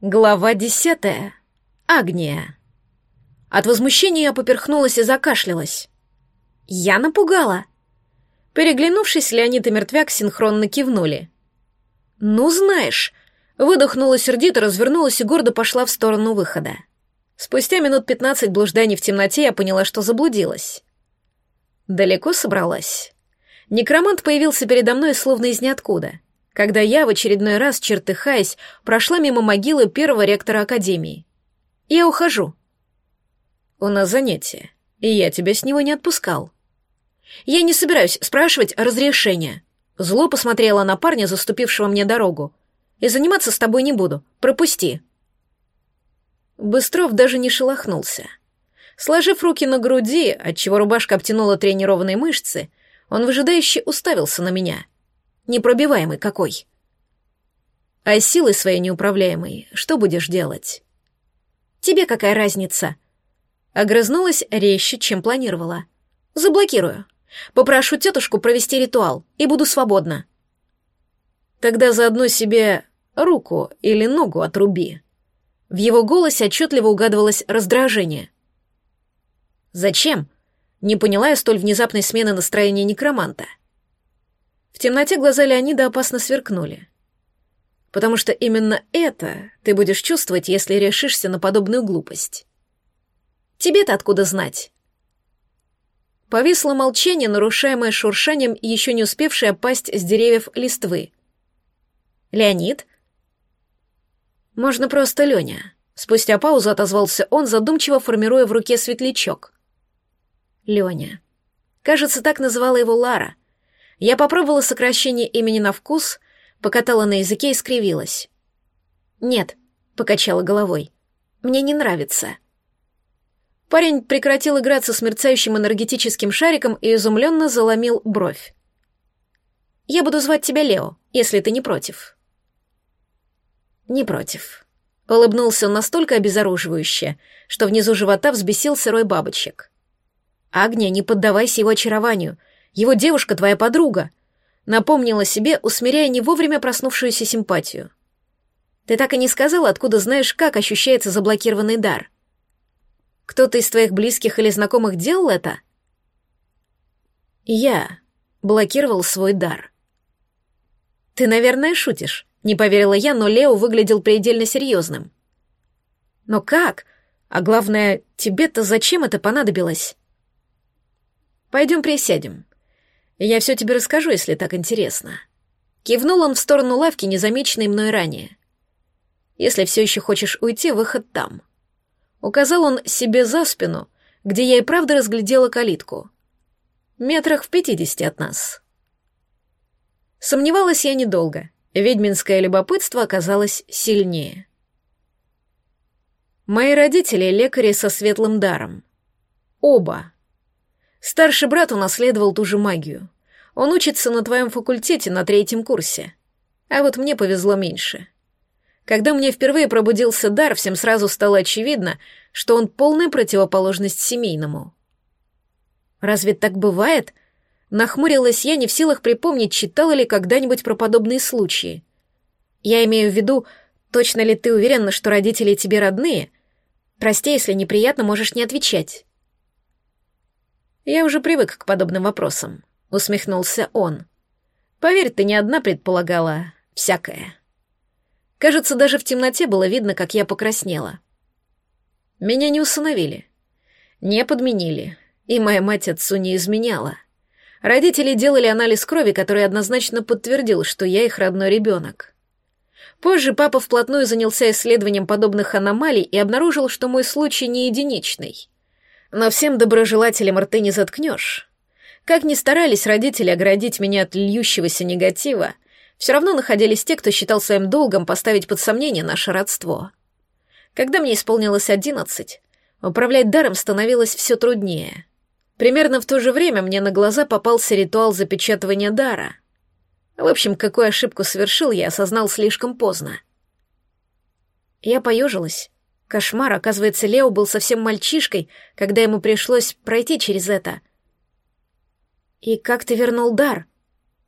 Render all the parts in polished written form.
Глава 10. Агния. От возмущения я поперхнулась и закашлялась. Я напугала. Переглянувшись, Леонид и Мертвяк синхронно кивнули. «Ну, знаешь», — выдохнула сердито, развернулась и гордо пошла в сторону выхода. Спустя минут 15 блужданий в темноте я поняла, что заблудилась. Далеко собралась. Некромант появился передо мной словно из ниоткуда, когда я в очередной раз, чертыхаясь, прошла мимо могилы первого ректора Академии. Я ухожу. У нас занятие, и я тебя с него не отпускал. Я не собираюсь спрашивать разрешения. Зло посмотрела на парня, заступившего мне дорогу. И заниматься с тобой не буду. Пропусти. Быстров даже не шелохнулся. Сложив руки на груди, отчего рубашка обтянула тренированные мышцы, он выжидающе уставился на меня. Непробиваемый какой. А силой своей неуправляемой что будешь делать? Тебе какая разница? Огрызнулась резче, чем планировала. Заблокирую. Попрошу тетушку провести ритуал, и буду свободна. Тогда заодно себе руку или ногу отруби. В его голосе отчетливо угадывалось раздражение. Зачем? Не поняла я столь внезапной смены настроения некроманта. В темноте глаза Леонида опасно сверкнули. Потому что именно это ты будешь чувствовать, если решишься на подобную глупость. Тебе-то откуда знать? Повисло молчание, нарушаемое шуршанием, еще не успевшее опасть с деревьев листвы. «Леонид?» «Можно просто Леня». Спустя паузу отозвался он, задумчиво формируя в руке светлячок. Леня. Кажется, так называла его Лара. Я попробовала сокращение имени на вкус, покатала на языке и скривилась. «Нет», — покачала головой, — «мне не нравится». Парень прекратил играться с мерцающим энергетическим шариком и изумленно заломил бровь. «Я буду звать тебя Лео, если ты не против». «Не против», — улыбнулся он настолько обезоруживающе, что внизу живота взбесился рой бабочек. «Агния, не поддавайся его очарованию. Его девушка твоя подруга», — напомнила себе, усмиряя не вовремя проснувшуюся симпатию. «Ты так и не сказала, откуда знаешь, как ощущается заблокированный дар. Кто-то из твоих близких или знакомых делал это?» «Я блокировал свой дар». «Ты, наверное, шутишь», — не поверила я, но Лео выглядел предельно серьезным. «Но как? А главное, тебе-то зачем это понадобилось?» «Пойдем присядем. Я все тебе расскажу, если так интересно». Кивнул он в сторону лавки, незамеченной мной ранее. «Если все еще хочешь уйти, выход там». Указал он себе за спину, где я и правда разглядела калитку. Метрах в 50 от нас. Сомневалась я недолго. Ведьминское любопытство оказалось сильнее. Мои родители — лекари со светлым даром. Оба. Старший брат унаследовал ту же магию. Он учится на твоем факультете на 3-м курсе. А вот мне повезло меньше. Когда мне впервые пробудился дар, всем сразу стало очевидно, что он полная противоположность семейному. «Разве так бывает?» Нахмурилась я, не в силах припомнить, читала ли когда-нибудь про подобные случаи. «Я имею в виду, точно ли ты уверена, что родители тебе родные? Прости, если неприятно, можешь не отвечать». «Я уже привык к подобным вопросам», — усмехнулся он. «Поверь, ты не одна предполагала всякое». Кажется, даже в темноте было видно, как я покраснела. Меня не усыновили, не подменили, и моя мать отцу не изменяла. Родители делали анализ крови, который однозначно подтвердил, что я их родной ребенок. Позже папа вплотную занялся исследованием подобных аномалий и обнаружил, что мой случай не единичный. Но всем доброжелателям рты не заткнешь. Как ни старались родители оградить меня от льющегося негатива, все равно находились те, кто считал своим долгом поставить под сомнение наше родство. Когда мне исполнилось 11, управлять даром становилось все труднее. Примерно в то же время мне на глаза попался ритуал запечатывания дара. В общем, какую ошибку совершил, я осознал слишком поздно. Я поежилась. Кошмар, оказывается, Лео был совсем мальчишкой, когда ему пришлось пройти через это. «И как ты вернул дар?»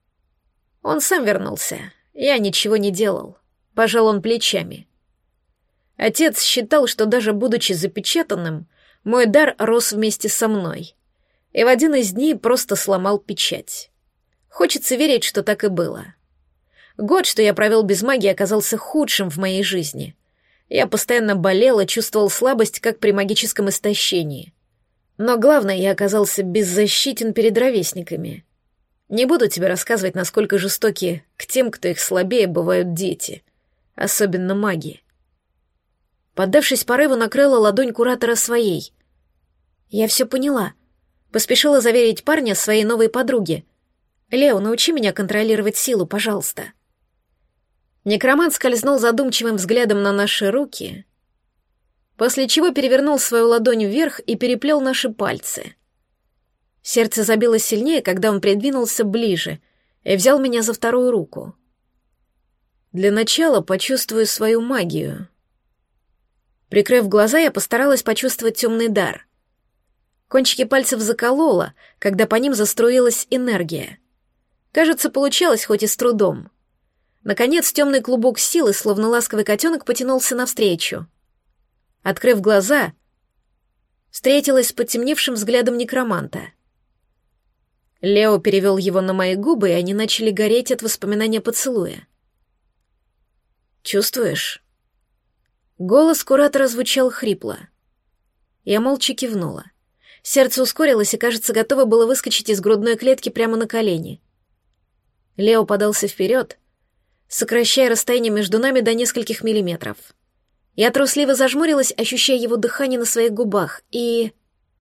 Он сам вернулся. Я ничего не делал. Пожал он плечами. Отец считал, что даже будучи запечатанным, мой дар рос вместе со мной. И в один из дней просто сломал печать. Хочется верить, что так и было. Год, что я провел без магии, оказался худшим в моей жизни. Я постоянно болел и чувствовал слабость, как при магическом истощении. Но главное, я оказался беззащитен перед ровесниками. Не буду тебе рассказывать, насколько жестоки к тем, кто их слабее, бывают дети. Особенно маги. Поддавшись порыву, накрыла ладонь куратора своей. Я все поняла. Поспешила заверить парня своей новой подруге. «Лео, научи меня контролировать силу, пожалуйста». Некромант скользнул задумчивым взглядом на наши руки, после чего перевернул свою ладонь вверх и переплел наши пальцы. Сердце забилось сильнее, когда он придвинулся ближе и взял меня за вторую руку. Для начала почувствую свою магию. Прикрыв глаза, я постаралась почувствовать темный дар. Кончики пальцев закололо, когда по ним заструилась энергия. Кажется, получалось хоть и с трудом. Наконец, темный клубок силы, словно ласковый котенок, потянулся навстречу. Открыв глаза, встретилась с потемневшим взглядом некроманта. Лео перевел его на мои губы, и они начали гореть от воспоминания поцелуя. «Чувствуешь?» Голос куратора звучал хрипло. Я молча кивнула. Сердце ускорилось и, кажется, готово было выскочить из грудной клетки прямо на колени. Лео подался вперед, сокращая расстояние между нами до нескольких миллиметров. Я трусливо зажмурилась, ощущая его дыхание на своих губах, и...